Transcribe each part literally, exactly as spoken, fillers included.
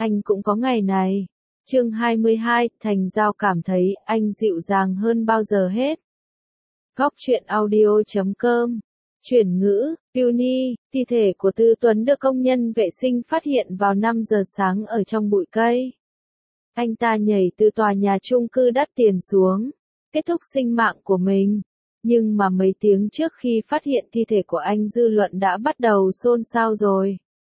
Anh cũng có ngày này. Chương hai mươi hai, Thành Giao cảm thấy anh dịu dàng hơn bao giờ hết. Góc truyện audio chấm com. Chuyển ngữ, Uni, thi thể của Tư Tuấn được công nhân vệ sinh phát hiện vào năm giờ sáng ở trong bụi cây. Anh ta nhảy từ tòa nhà chung cư đắt tiền xuống, kết thúc sinh mạng của mình. Nhưng mà mấy tiếng trước khi phát hiện thi thể của anh dư luận đã bắt đầu xôn xao rồi.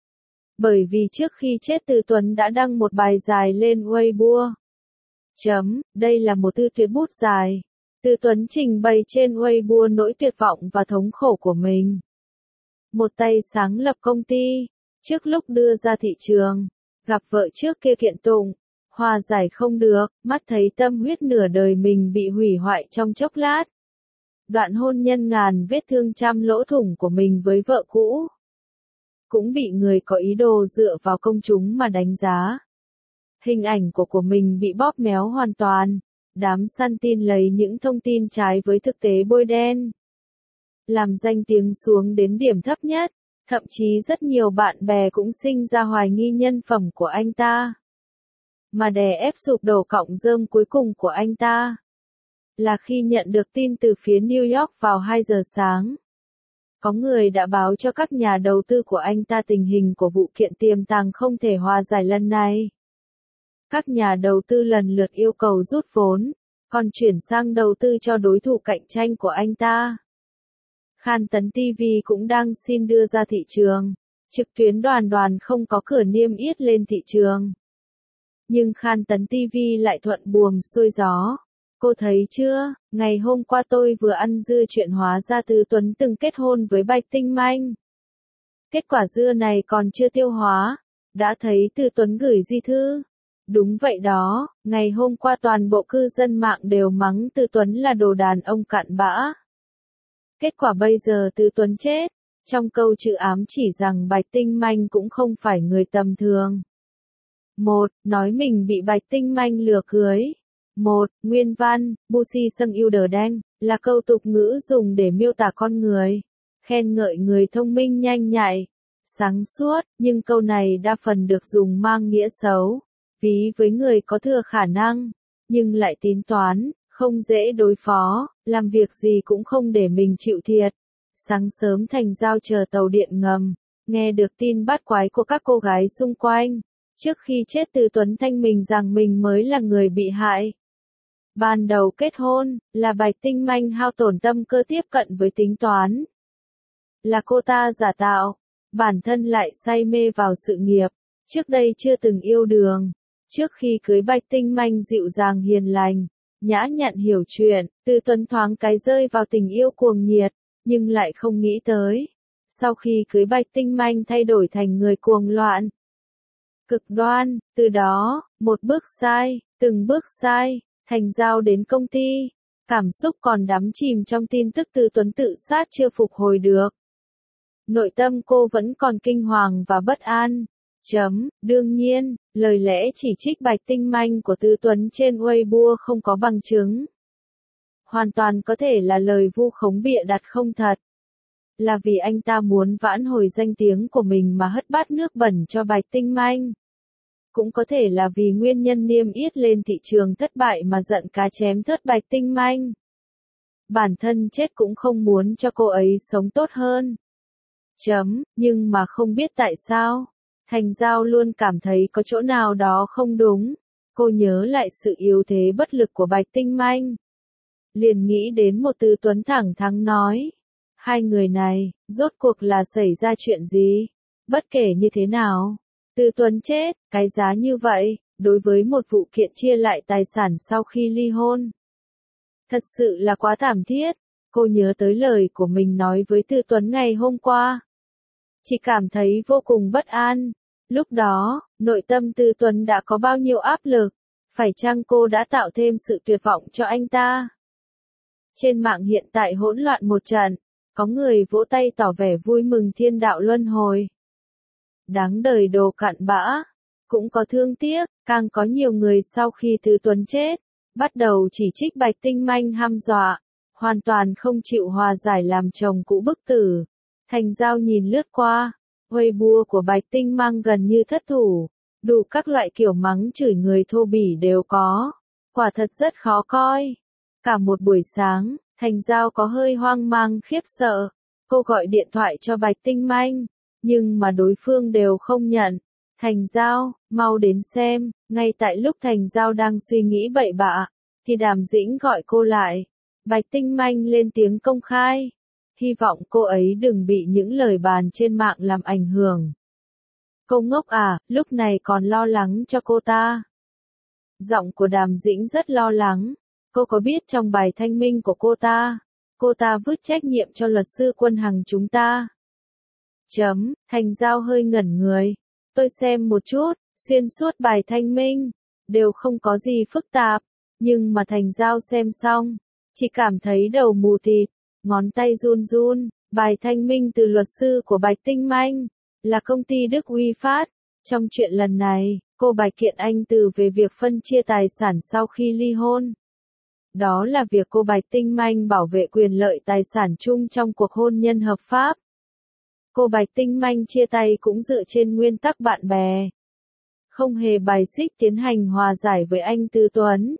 Bởi vì trước khi chết Tư Tuấn đã đăng một bài dài lên Weibo. Chấm, đây là một thư tuyệt bút dài. Tư Tuấn trình bày trên Weibo nỗi tuyệt vọng và thống khổ của mình. Một tay sáng lập công ty, trước lúc đưa ra thị trường, gặp vợ trước kia kiện tụng, hòa giải không được, mắt thấy tâm huyết nửa đời mình bị hủy hoại trong chốc lát. Đoạn hôn nhân ngàn vết thương trăm lỗ thủng của mình với vợ cũ, cũng bị người có ý đồ dựa vào công chúng mà đánh giá. Hình ảnh của của mình bị bóp méo hoàn toàn, đám săn tin lấy những thông tin trái với thực tế bôi đen, làm danh tiếng xuống đến điểm thấp nhất, thậm chí rất nhiều bạn bè cũng sinh ra hoài nghi nhân phẩm của anh ta. Mà đè ép sụp đổ cọng rơm cuối cùng của anh ta là khi nhận được tin từ phía New York vào hai giờ sáng. Có người đã báo cho các nhà đầu tư của anh ta tình hình của vụ kiện tiềm tàng không thể hòa giải lần này. Các nhà đầu tư lần lượt yêu cầu rút vốn, còn chuyển sang đầu tư cho đối thủ cạnh tranh của anh ta. Khan Tấn ti vi cũng đang xin đưa ra thị trường, trực tuyến đoàn đoàn không có cửa niêm yết lên thị trường. Nhưng Khan Tấn ti vi lại thuận buồm xuôi gió. Cô thấy chưa, ngày hôm qua tôi vừa ăn dưa chuyện hóa ra Tư Tuấn từng kết hôn với Bạch Tinh Manh. Kết quả dưa này còn chưa tiêu hóa, đã thấy Tư Tuấn gửi di thư. Đúng vậy đó, ngày hôm qua toàn bộ cư dân mạng đều mắng Tư Tuấn là đồ đàn ông cặn bã. Kết quả bây giờ Tư Tuấn chết, trong câu chữ ám chỉ rằng Bạch Tinh Manh cũng không phải người tầm thường. Một, nói mình bị Bạch Tinh Manh lừa cưới. Một, nguyên văn, Busi Sâng yêu đờ đen, là câu tục ngữ dùng để miêu tả con người, khen ngợi người thông minh nhanh nhạy, sáng suốt, nhưng câu này đa phần được dùng mang nghĩa xấu, ví với người có thừa khả năng, nhưng lại tính toán, không dễ đối phó, làm việc gì cũng không để mình chịu thiệt. Sáng sớm Thành Giao chờ tàu điện ngầm, nghe được tin bắt quái của các cô gái xung quanh, trước khi chết Tư Tuấn thanh mình rằng mình mới là người bị hại. Ban đầu kết hôn, là Bạch Tinh Manh hao tổn tâm cơ tiếp cận với tính toán. Là cô ta giả tạo, bản thân lại say mê vào sự nghiệp, trước đây chưa từng yêu đường. Trước khi cưới Bạch Tinh Manh dịu dàng hiền lành, nhã nhặn hiểu chuyện, Tư Tuấn thoáng cái rơi vào tình yêu cuồng nhiệt, nhưng lại không nghĩ tới. Sau khi cưới Bạch Tinh Manh thay đổi thành người cuồng loạn, cực đoan, từ đó, một bước sai, từng bước sai. Thành Giao đến công ty, cảm xúc còn đắm chìm trong tin tức Tư Tuấn tự sát chưa phục hồi được. Nội tâm cô vẫn còn kinh hoàng và bất an. Chấm, đương nhiên, lời lẽ chỉ trích Bạch Tinh Manh của Tư Tuấn trên Weibo không có bằng chứng. Hoàn toàn có thể là lời vu khống bịa đặt không thật. Là vì anh ta muốn vãn hồi danh tiếng của mình mà hất bát nước bẩn cho Bạch Tinh Manh. Cũng có thể là vì nguyên nhân niêm yết lên thị trường thất bại mà giận cá chém thớt Bạch Tinh Manh. Bản thân chết cũng không muốn cho cô ấy sống tốt hơn. Chấm, nhưng mà không biết tại sao, Thành Giao luôn cảm thấy có chỗ nào đó không đúng. Cô nhớ lại sự yếu thế bất lực của Bạch Tinh Manh. Liền nghĩ đến một Tư Tuấn thẳng thắn nói. Hai người này, rốt cuộc là xảy ra chuyện gì? Bất kể như thế nào, Tư Tuấn chết, cái giá như vậy, đối với một vụ kiện chia lại tài sản sau khi ly hôn. Thật sự là quá thảm thiết, cô nhớ tới lời của mình nói với Tư Tuấn ngày hôm qua. Chỉ cảm thấy vô cùng bất an. Lúc đó, nội tâm Tư Tuấn đã có bao nhiêu áp lực, phải chăng cô đã tạo thêm sự tuyệt vọng cho anh ta? Trên mạng hiện tại hỗn loạn một trận, có người vỗ tay tỏ vẻ vui mừng thiên đạo luân hồi. Đáng đời đồ cặn bã, cũng có thương tiếc, càng có nhiều người sau khi Tư Tuấn chết, bắt đầu chỉ trích Bạch Tinh Manh hăm dọa, hoàn toàn không chịu hòa giải làm chồng cũ bức tử. Thành Giao nhìn lướt qua, Weibo của Bạch Tinh Manh gần như thất thủ, Đủ các loại kiểu mắng chửi người thô bỉ đều có. Quả thật rất khó coi. Cả một buổi sáng, Thành Giao có hơi hoang mang khiếp sợ. Cô gọi điện thoại cho Bạch Tinh Manh, nhưng mà đối phương đều không nhận. Thành Giao, mau đến xem. Ngay tại lúc Thành Giao đang suy nghĩ bậy bạ, thì Đàm Dĩnh gọi cô lại. Bạch Tinh Manh lên tiếng công khai. Hy vọng cô ấy đừng bị những lời bàn trên mạng làm ảnh hưởng. Cô ngốc à, lúc này còn lo lắng cho cô ta. Giọng của Đàm Dĩnh rất lo lắng. Cô có biết trong bài thanh minh của cô ta, cô ta vứt trách nhiệm cho luật sư Quân Hằng chúng ta. Chấm, Thành Giao hơi ngẩn người. Tôi xem một chút, xuyên suốt bài thanh minh, đều không có gì phức tạp. Nhưng mà Thành Giao xem xong, chỉ cảm thấy đầu mù tịt, ngón tay run run. Bài thanh minh từ luật sư của Bạch Tinh Manh, là công ty Đức Uy phát. Trong chuyện lần này, cô Bạch kiện anh Từ về việc phân chia tài sản sau khi ly hôn. Đó là việc cô Bạch Tinh Manh bảo vệ quyền lợi tài sản chung trong cuộc hôn nhân hợp pháp. Cô Bạch Tinh Manh chia tay cũng dựa trên nguyên tắc bạn bè. Không hề bài xích tiến hành hòa giải với anh Từ Tuấn.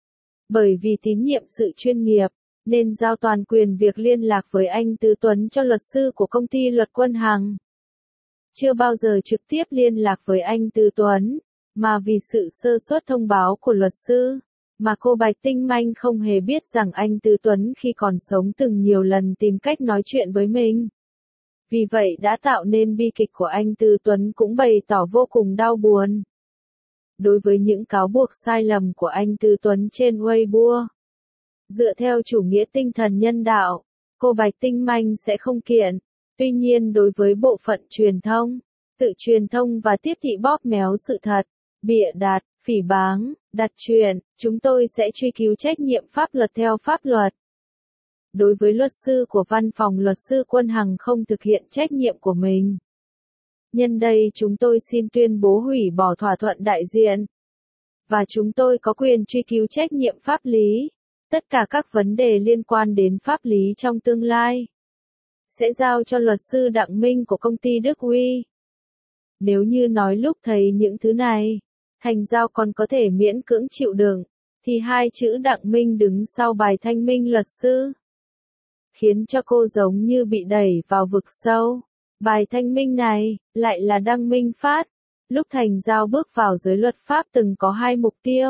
Bởi vì tín nhiệm sự chuyên nghiệp, nên giao toàn quyền việc liên lạc với anh Từ Tuấn cho luật sư của công ty Luật Quân Hằng. Chưa bao giờ trực tiếp liên lạc với anh Từ Tuấn, mà vì sự sơ suất thông báo của luật sư, mà cô Bạch Tinh Manh không hề biết rằng anh Từ Tuấn khi còn sống từng nhiều lần tìm cách nói chuyện với mình. Vì vậy đã tạo nên bi kịch của anh Từ Tuấn cũng bày tỏ vô cùng đau buồn. Đối với những cáo buộc sai lầm của anh Từ Tuấn trên Weibo, dựa theo chủ nghĩa tinh thần nhân đạo, cô Bạch Tinh Manh sẽ không kiện. Tuy nhiên đối với bộ phận truyền thông, tự truyền thông và tiếp thị bóp méo sự thật, bịa đặt, phỉ báng, đặt chuyện, chúng tôi sẽ truy cứu trách nhiệm pháp luật theo pháp luật. Đối với luật sư của văn phòng luật sư Quân Hằng không thực hiện trách nhiệm của mình. Nhân đây chúng tôi xin tuyên bố hủy bỏ thỏa thuận đại diện. Và chúng tôi có quyền truy cứu trách nhiệm pháp lý. Tất cả các vấn đề liên quan đến pháp lý trong tương lai sẽ giao cho luật sư Đặng Minh của công ty Đức Uy. Nếu như nói lúc thấy những thứ này, Thành Giao còn có thể miễn cưỡng chịu đựng, thì hai chữ Đặng Minh đứng sau bài thanh minh luật sư, khiến cho cô giống như bị đẩy vào vực sâu. Bài thanh minh này, lại là Đăng Minh phát. Lúc Thành Giao bước vào giới luật pháp từng có hai mục tiêu.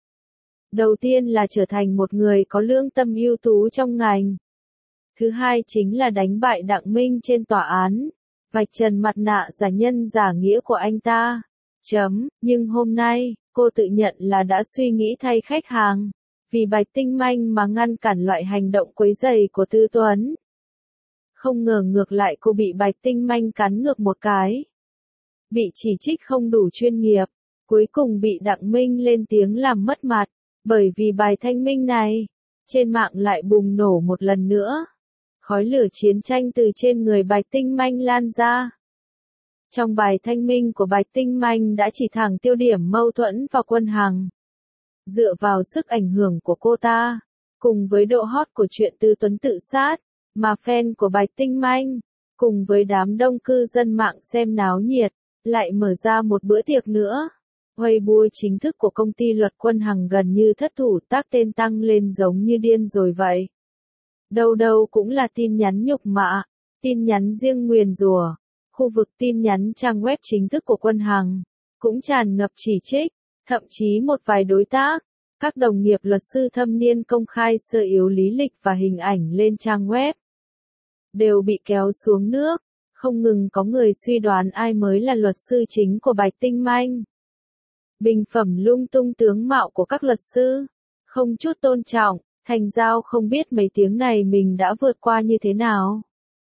Đầu tiên là trở thành một người có lương tâm ưu tú trong ngành. Thứ hai chính là đánh bại Đặng Minh trên tòa án, vạch trần mặt nạ giả nhân giả nghĩa của anh ta. Chấm, nhưng hôm nay, cô tự nhận là đã suy nghĩ thay khách hàng, vì Bạch Tinh Manh mà ngăn cản loại hành động quấy rầy của Tư Tuấn. Không ngờ ngược lại cô bị Bạch Tinh Manh cắn ngược một cái. Bị chỉ trích không đủ chuyên nghiệp, cuối cùng bị Đặng Minh lên tiếng làm mất mặt, bởi vì bài thanh minh này, trên mạng lại bùng nổ một lần nữa. Khói lửa chiến tranh từ trên người Bạch Tinh Manh lan ra. Trong bài thanh minh của Bạch Tinh Manh đã chỉ thẳng tiêu điểm mâu thuẫn vào Quân Hằng. Dựa vào sức ảnh hưởng của cô ta, cùng với độ hot của chuyện Tư Tuấn tự sát, mà fan của Bạch Tinh Manh, cùng với đám đông cư dân mạng xem náo nhiệt, lại mở ra một bữa tiệc nữa. Weibo chính thức của công ty Luật Quân Hằng gần như thất thủ, tác tên tăng lên giống như điên rồi vậy. Đâu đâu cũng là tin nhắn nhục mạ, tin nhắn riêng nguyền rủa. Khu vực tin nhắn trang web chính thức của Quân Hằng cũng tràn ngập chỉ trích, thậm chí một vài đối tác, các đồng nghiệp luật sư thâm niên công khai sơ yếu lý lịch và hình ảnh lên trang web, đều bị kéo xuống nước. Không ngừng có người suy đoán ai mới là luật sư chính của Bạch Tinh Manh. Bình phẩm lung tung tướng mạo của các luật sư, không chút tôn trọng. Thành Giao không biết mấy tiếng này mình đã vượt qua như thế nào.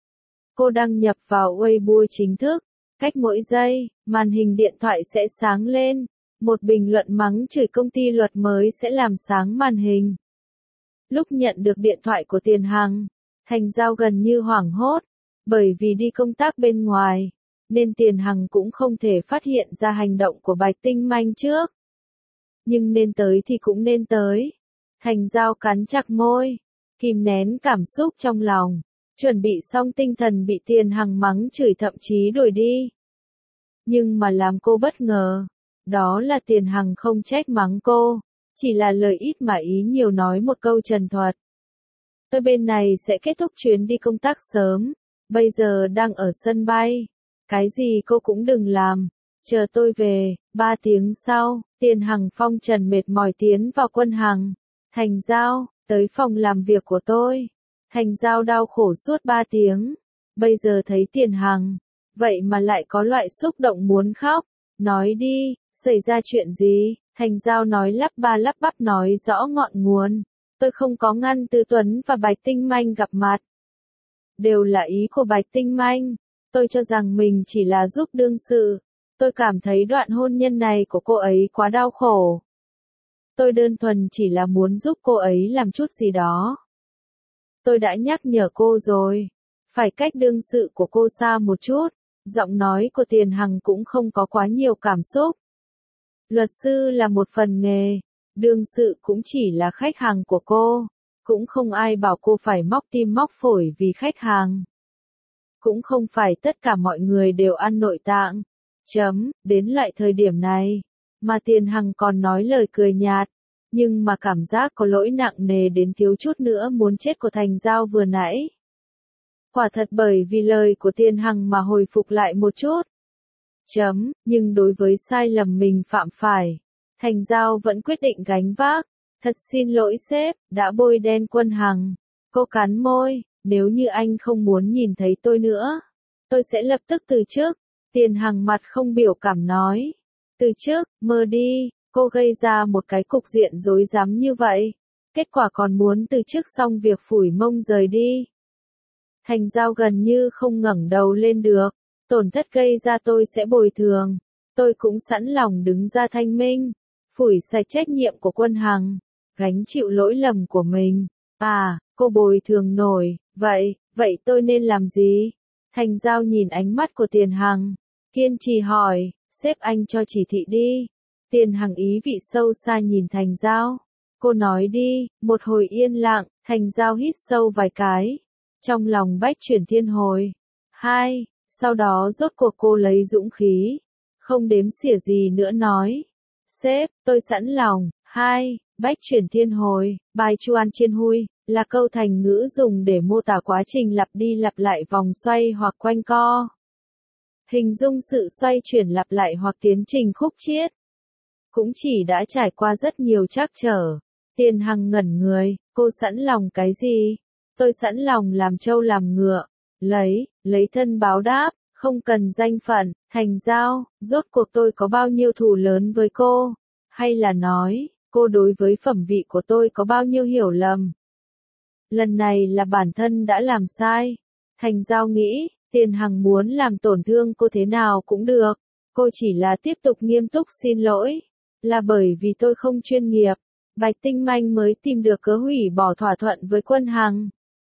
Cô đăng nhập vào Weibo chính thức, cách mỗi giây, màn hình điện thoại sẽ sáng lên, một bình luận mắng chửi công ty luật mới sẽ làm sáng màn hình. Lúc nhận được điện thoại của Tiền Hằng, Thành Giao gần như hoảng hốt, bởi vì đi công tác bên ngoài, nên Tiền Hằng cũng không thể phát hiện ra hành động của Bạch Tinh Manh trước. Nhưng nên tới thì cũng nên tới. Thành Giao cắn chặt môi, kìm nén cảm xúc trong lòng, chuẩn bị xong tinh thần bị Tiền Hằng mắng chửi thậm chí đuổi đi. Nhưng mà làm cô bất ngờ, Đó là Tiền Hằng không trách mắng cô, chỉ là lời ít mà ý nhiều nói một câu trần thuật. Tôi bên này sẽ kết thúc chuyến đi công tác sớm, bây giờ đang ở sân bay. Cái gì cô cũng đừng làm, chờ tôi về. Ba tiếng sau, Tiền Hằng phong trần mệt mỏi tiến vào Quân Hằng. Thành Giao, tới phòng làm việc của tôi. Thành Giao đau khổ suốt ba tiếng. Bây giờ thấy Tiền Hằng, vậy mà lại có loại xúc động muốn khóc. Nói đi, xảy ra chuyện gì? Thành Giao nói lắp ba lắp bắp nói rõ ngọn nguồn. Tôi không có ngăn Tư Tuấn và Bạch Tinh Manh gặp mặt. Đều là ý của Bạch Tinh Manh. Tôi cho rằng mình chỉ là giúp đương sự. Tôi cảm thấy đoạn hôn nhân này của cô ấy quá đau khổ. Tôi đơn thuần chỉ là muốn giúp cô ấy làm chút gì đó. Tôi đã nhắc nhở cô rồi. Phải cách đương sự của cô xa một chút. Giọng nói của Tiền Hằng cũng không có quá nhiều cảm xúc. Luật sư là một phần nghề. Đương sự cũng chỉ là khách hàng của cô. Cũng không ai bảo cô phải móc tim móc phổi vì khách hàng. Cũng không phải tất cả mọi người đều ăn nội tạng. Chấm, đến lại thời điểm này, mà Tiền Hằng còn nói lời cười nhạt, nhưng mà cảm giác có lỗi nặng nề đến thiếu chút nữa muốn chết của Thành Giao vừa nãy. Quả thật bởi vì lời của Tiền Hằng mà hồi phục lại một chút. Chấm, nhưng đối với sai lầm mình phạm phải, Thành Giao vẫn quyết định gánh vác. Thật xin lỗi sếp, đã bôi đen Quân Hằng. Cô cắn môi, nếu như anh không muốn nhìn thấy tôi nữa, tôi sẽ lập tức từ chức. Tiền Hằng mặt không biểu cảm nói. Từ chức, mơ đi, cô gây ra một cái cục diện rối rắm như vậy. Kết quả còn muốn từ chức xong việc phủi mông rời đi. Thành Giao gần như không ngẩng đầu lên được. Tổn thất gây ra tôi sẽ bồi thường. Tôi cũng sẵn lòng đứng ra thanh minh. Phủi sạch trách nhiệm của Quân Hằng. Gánh chịu lỗi lầm của mình. À, cô bồi thường nổi. Vậy, vậy tôi nên làm gì? Thành Giao nhìn ánh mắt của Tiền Hằng. Kiên trì hỏi, sếp anh cho chỉ thị đi. Tiền Hằng ý vị sâu xa nhìn Thành Giao. Cô nói đi. Một hồi yên lặng, Thành Giao hít sâu vài cái. Trong lòng bách chuyển thiên hồi. Hai, sau đó rốt cuộc cô lấy dũng khí. Không đếm xỉa gì nữa nói. Sếp, tôi sẵn lòng. Hai, bách chuyển thiên hồi. Bài Chuan Chiên Hui, là câu thành ngữ dùng để mô tả quá trình lặp đi lặp lại vòng xoay hoặc quanh co. Hình dung sự xoay chuyển lặp lại hoặc tiến trình khúc chiết. Cũng chỉ đã trải qua rất nhiều trắc trở. Tiền Hằng ngẩn người, cô sẵn lòng cái gì? Tôi sẵn lòng làm trâu làm ngựa. Lấy, lấy thân báo đáp, không cần danh phận. Thành Giao, rốt cuộc tôi có bao nhiêu thù lớn với cô? Hay là nói, cô đối với phẩm vị của tôi có bao nhiêu hiểu lầm? Lần này là bản thân đã làm sai. Thành Giao nghĩ, Tiền Hằng muốn làm tổn thương cô thế nào cũng được. Cô chỉ là tiếp tục nghiêm túc xin lỗi. Là bởi vì tôi không chuyên nghiệp. Bạch Tinh Manh mới tìm được cớ hủy bỏ thỏa thuận với Quân Hằng.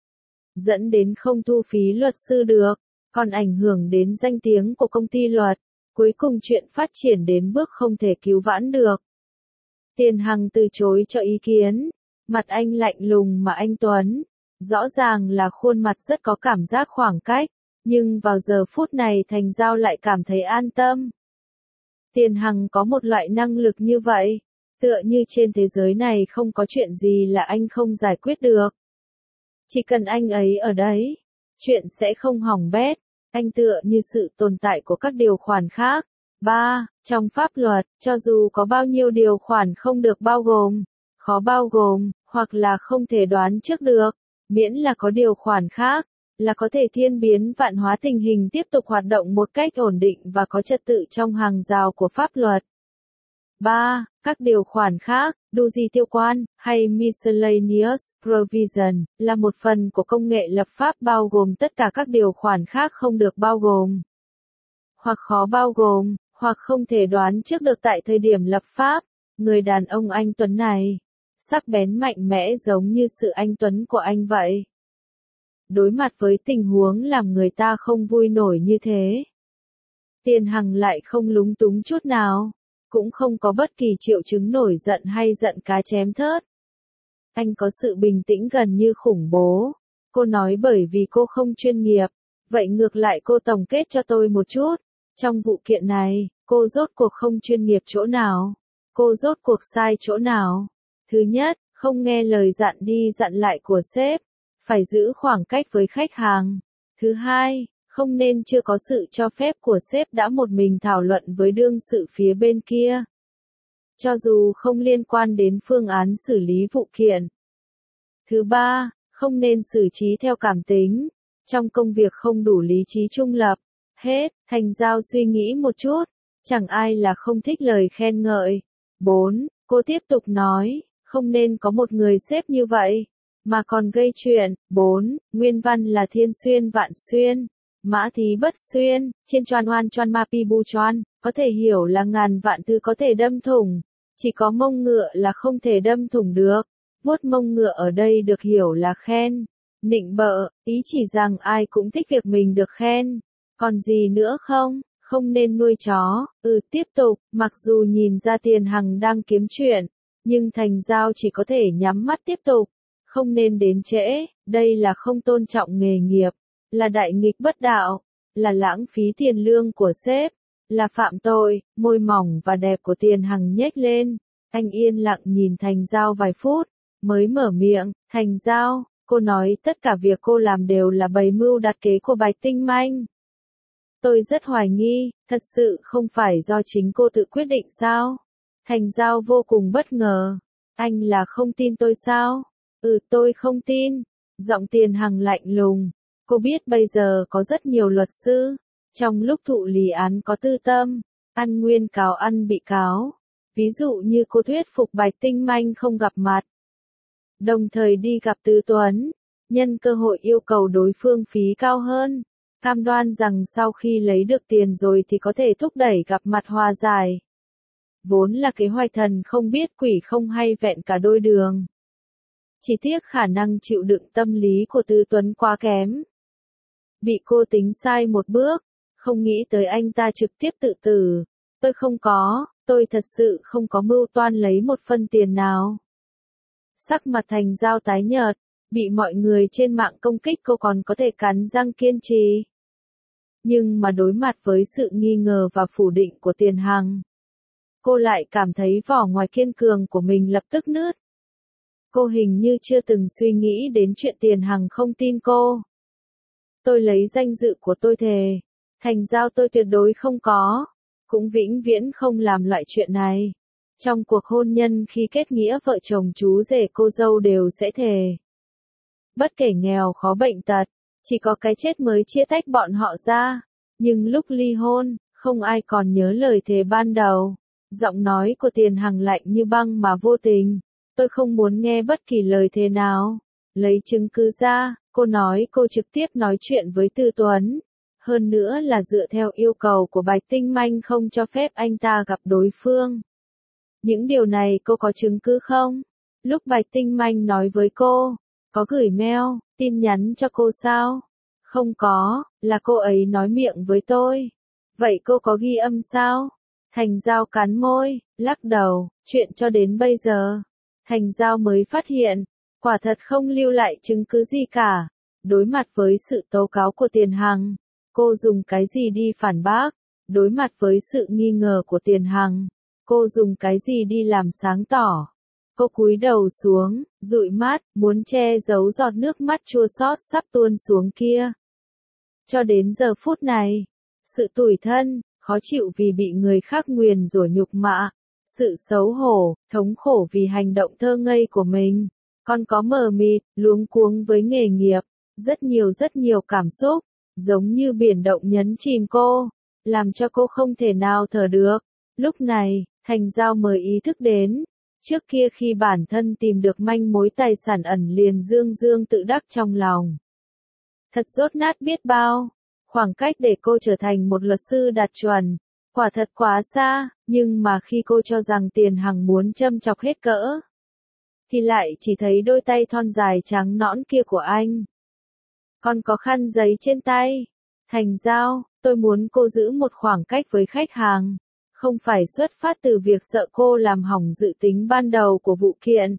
Dẫn đến không thu phí luật sư được. Còn ảnh hưởng đến danh tiếng của công ty luật. Cuối cùng chuyện phát triển đến bước không thể cứu vãn được. Tiền Hằng từ chối cho ý kiến. Mặt anh lạnh lùng mà anh Tuấn. Rõ ràng là khuôn mặt rất có cảm giác khoảng cách. Nhưng vào giờ phút này Thành Giao lại cảm thấy an tâm. Tiền Hằng có một loại năng lực như vậy. Tựa như trên thế giới này không có chuyện gì là anh không giải quyết được. Chỉ cần anh ấy ở đấy, chuyện sẽ không hỏng bét. Anh tựa như sự tồn tại của các điều khoản khác. ba. Trong pháp luật, cho dù có bao nhiêu điều khoản không được bao gồm, khó bao gồm, hoặc là không thể đoán trước được, miễn là có điều khoản khác, là có thể thiên biến vạn hóa tình hình tiếp tục hoạt động một cách ổn định và có trật tự trong hàng rào của pháp luật. ba. Các điều khoản khác, đu di tiêu quan, hay miscellaneous provision, là một phần của công nghệ lập pháp bao gồm tất cả các điều khoản khác không được bao gồm, hoặc khó bao gồm, hoặc không thể đoán trước được tại thời điểm lập pháp. Người đàn ông anh Tuấn này, sắc bén mạnh mẽ giống như sự anh Tuấn của anh vậy. Đối mặt với tình huống làm người ta không vui nổi như thế, Tiền Hằng lại không lúng túng chút nào. Cũng không có bất kỳ triệu chứng nổi giận hay giận cá chém thớt. Anh có sự bình tĩnh gần như khủng bố. Cô nói bởi vì cô không chuyên nghiệp. Vậy ngược lại cô tổng kết cho tôi một chút. Trong vụ kiện này, Cô rốt cuộc không chuyên nghiệp chỗ nào? Cô rốt cuộc sai chỗ nào? Thứ nhất, không nghe lời dặn đi dặn lại của sếp, phải giữ khoảng cách với khách hàng. Thứ hai, không nên chưa có sự cho phép của sếp đã một mình thảo luận với đương sự phía bên kia, cho dù không liên quan đến phương án xử lý vụ kiện. Thứ ba, không nên xử trí theo cảm tính, trong công việc không đủ lý trí trung lập. Hết, Thành Giao suy nghĩ một chút, chẳng ai là không thích lời khen ngợi. bốn. Cô tiếp tục nói, không nên có một người sếp như vậy, mà còn gây chuyện. bốn. Nguyên văn là thiên xuyên vạn xuyên, mã thí bất xuyên, trên choan oan choan ma pi bu choan, có thể hiểu là ngàn vạn thứ có thể đâm thủng, chỉ có mông ngựa là không thể đâm thủng được. Vuốt mông ngựa ở đây được hiểu là khen, nịnh bợ, ý chỉ rằng ai cũng thích việc mình được khen. Còn gì nữa không? Không nên nuôi chó. Ừ, tiếp tục, mặc dù nhìn ra Tiền Hằng đang kiếm chuyện, nhưng Thành Giao chỉ có thể nhắm mắt tiếp tục. Không nên đến trễ, đây là không tôn trọng nghề nghiệp, là đại nghịch bất đạo, là lãng phí tiền lương của sếp, là phạm tội. Môi mỏng và đẹp của Tiền Hằng nhếch lên, anh yên lặng nhìn Thành Giao vài phút, mới mở miệng. Thành Giao, cô nói tất cả việc cô làm đều là bày mưu đặt kế của Bạch Tinh Manh. Tôi rất hoài nghi, thật sự không phải do chính cô tự quyết định sao? Thành Giao vô cùng bất ngờ. Anh là không tin tôi sao? Ừ, tôi không tin. Giọng Tiền Hằng lạnh lùng. Cô biết bây giờ có rất nhiều luật sư, trong lúc thụ lý án có tư tâm, ăn nguyên cáo ăn bị cáo. Ví dụ như cô thuyết phục Bạch Tinh Manh không gặp mặt, đồng thời đi gặp Tư Tuấn, nhân cơ hội yêu cầu đối phương phí cao hơn, cam đoan rằng sau khi lấy được tiền rồi thì có thể thúc đẩy gặp mặt hòa giải. Vốn là kế hoạch thần không biết quỷ không hay vẹn cả đôi đường. Chỉ tiếc khả năng chịu đựng tâm lý của Tư Tuấn quá kém. Bị cô tính sai một bước, không nghĩ tới anh ta trực tiếp tự tử. Tôi không có, tôi thật sự không có mưu toan lấy một phân tiền nào. Sắc mặt Thành Giao tái nhợt, bị mọi người trên mạng công kích cô còn có thể cắn răng kiên trì. Nhưng mà đối mặt với sự nghi ngờ và phủ định của Tiền Hằng, cô lại cảm thấy vỏ ngoài kiên cường của mình lập tức nứt. Cô hình như chưa từng suy nghĩ đến chuyện Tiền Hằng không tin cô. Tôi lấy danh dự của tôi thề, Thành Giao tôi tuyệt đối không có, cũng vĩnh viễn không làm loại chuyện này. Trong cuộc hôn nhân khi kết nghĩa vợ chồng chú rể cô dâu đều sẽ thề. Bất kể nghèo khó bệnh tật, chỉ có cái chết mới chia tách bọn họ ra. Nhưng lúc ly hôn, không ai còn nhớ lời thề ban đầu. Giọng nói của Tiền Hằng lạnh như băng mà vô tình. Tôi không muốn nghe bất kỳ lời thề nào. Lấy chứng cứ ra, cô nói cô trực tiếp nói chuyện với Tư Tuấn. Hơn nữa là dựa theo yêu cầu của Bạch Tinh Manh không cho phép anh ta gặp đối phương. Những điều này cô có chứng cứ không? Lúc Bạch Tinh Manh nói với cô, có gửi mail, tin nhắn cho cô sao? Không có, là cô ấy nói miệng với tôi. Vậy cô có ghi âm sao? Thành Giao cắn môi, lắc đầu, chuyện cho đến bây giờ. Thành Giao mới phát hiện, quả thật không lưu lại chứng cứ gì cả. Đối mặt với sự tố cáo của Tiền Hằng, cô dùng cái gì đi phản bác? Đối mặt với sự nghi ngờ của Tiền Hằng, cô dùng cái gì đi làm sáng tỏ? Cô cúi đầu xuống, dụi mắt, muốn che giấu giọt nước mắt chua xót sắp tuôn xuống kia. Cho đến giờ phút này, sự tủi thân, khó chịu vì bị người khác nguyền rủa nhục mạ, sự xấu hổ, thống khổ vì hành động thơ ngây của mình, còn có mờ mịt, luống cuống với nghề nghiệp, rất nhiều rất nhiều cảm xúc, giống như biển động nhấn chìm cô, làm cho cô không thể nào thở được. Lúc này, Thành Giao mới ý thức đến, trước kia khi bản thân tìm được manh mối tài sản ẩn liền dương dương tự đắc trong lòng. Thật dốt nát biết bao, khoảng cách để cô trở thành một luật sư đạt chuẩn, quả thật quá xa, nhưng mà khi cô cho rằng Tiền Hằng muốn châm chọc hết cỡ, thì lại chỉ thấy đôi tay thon dài trắng nõn kia của anh. Còn có khăn giấy trên tay. Thành Giao, tôi muốn cô giữ một khoảng cách với khách hàng. Không phải xuất phát từ việc sợ cô làm hỏng dự tính ban đầu của vụ kiện,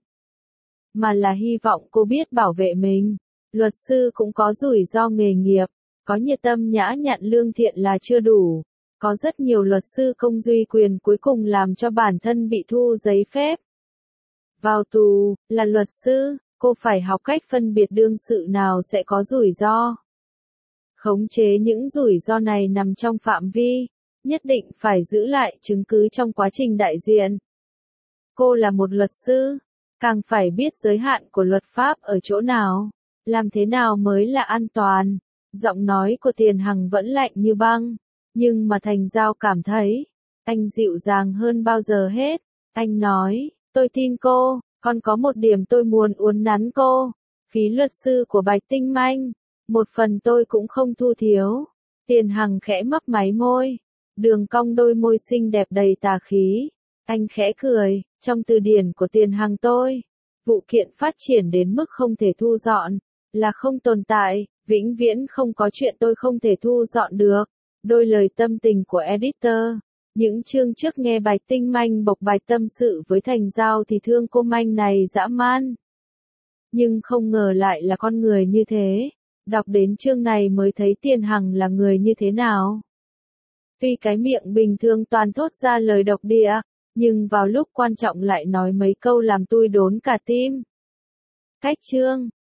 mà là hy vọng cô biết bảo vệ mình. Luật sư cũng có rủi ro nghề nghiệp, có nhiệt tâm nhã nhặn lương thiện là chưa đủ, Có rất nhiều luật sư công duy quyền cuối cùng làm cho bản thân bị thu giấy phép. Vào tù, là luật sư, cô phải học cách phân biệt đương sự nào sẽ có rủi ro. Khống chế những rủi ro này nằm trong phạm vi, nhất định phải giữ lại chứng cứ trong quá trình đại diện. Cô là một luật sư, càng phải biết giới hạn của luật pháp ở chỗ nào, làm thế nào mới là an toàn. Giọng nói của Tiền Hằng vẫn lạnh như băng, nhưng mà Thành Giao cảm thấy, anh dịu dàng hơn bao giờ hết. Anh nói, tôi tin cô, còn có một điểm tôi muốn uốn nắn cô. Phí luật sư của Bạch Tinh Manh, một phần tôi cũng không thu thiếu. Tiền Hằng khẽ mấp máy môi, đường cong đôi môi xinh đẹp đầy tà khí. Anh khẽ cười, trong từ điển của Tiền Hằng tôi, vụ kiện phát triển đến mức không thể thu dọn, là không tồn tại, vĩnh viễn không có chuyện tôi không thể thu dọn được. Đôi lời tâm tình của editor. Những chương trước nghe Bạch Tinh Manh bộc bạch tâm sự với Thành Giao thì thương cô Manh này dã man. Nhưng không ngờ lại là con người như thế. Đọc đến chương này mới thấy Tiền Hằng là người như thế nào. Tuy cái miệng bình thường toàn thốt ra lời độc địa, nhưng vào lúc quan trọng lại nói mấy câu làm tui đốn cả tim. Cách chương